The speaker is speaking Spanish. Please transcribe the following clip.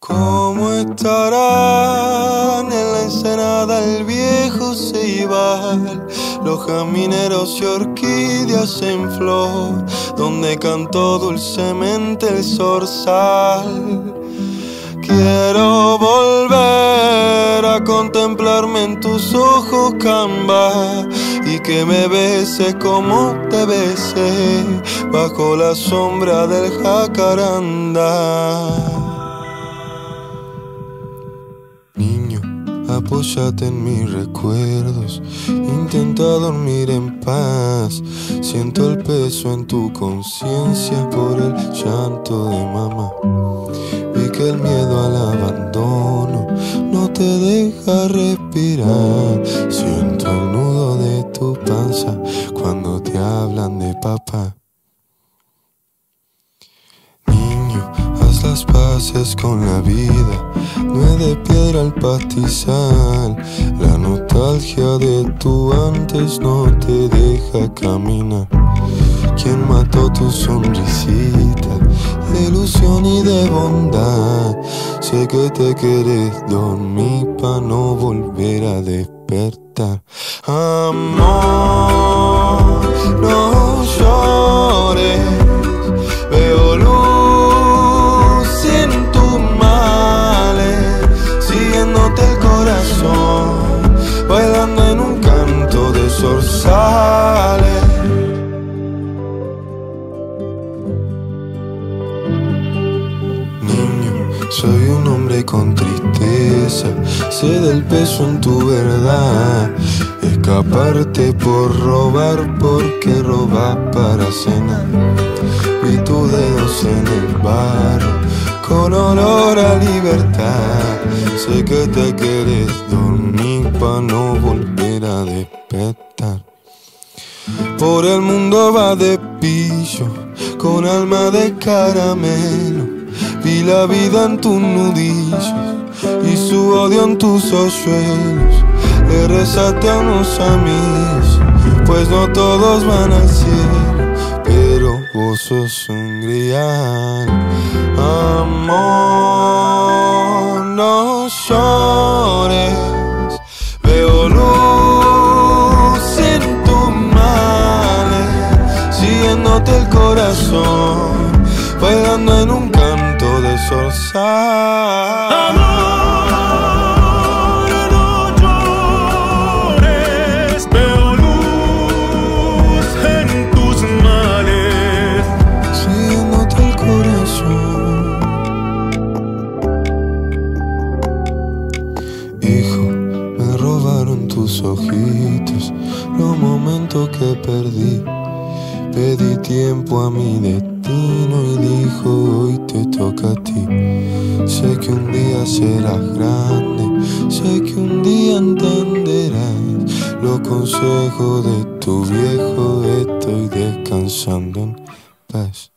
¿Cómo estarán en la ensenada el viejo ceibal, los jamineros y orquídeas en flor, donde cantó dulcemente el zorzal? Quiero volver a contemplarme en tus ojos, Camba, y que me beses como te besé bajo la sombra del jacarandá. Niño, apóyate en mis recuerdos, intenta dormir en paz. Siento el peso en tu conciencia por el llanto de mamá. Vi que el miedo al abandono no te deja respirar. Siento el nudo de tu panza cuando te hablan de papá. Niño, haz las paces con la vida, no es de piedra el pastizal. La nostalgia de tu antes no te deja caminar. ¿Quién mató tu sonrisita de ilusión y de bondad? Sé que te querés dormir pa' no volver a despertar. Amor, no llores, veo luz en tus males, siguiéndote el corazón, bailando en un canto de zorzales. Soy un hombre con tristeza, sé del peso en tu verdad. Escaparte por robar, porque robas para cenar. Vi tus dedos en el barro, con olor a libertad. Sé que te querés dormir pa' no volver a despertar. Por el mundo va de pillo, con alma de caramelo. Vi la vida en tus nudillos y su odio en tus hoyuelos. Le rezaste a unos amigos, pues no todos van al cielo, pero vos sos un grial. Amor, no llores, veo luz en tus males, siguiéndote el corazón, bailando en un canto de zorzal. Amor, no llores, veo luz en tus males, siguiéndote el corazón. Hijo, me robaron tus ojitos, los momentos que perdí. Pedí tiempo a mi destino y dijo hoy te toca a ti. Sé que un día serás grande, sé que un día entenderás los consejos de tu viejo. Estoy descansando en paz.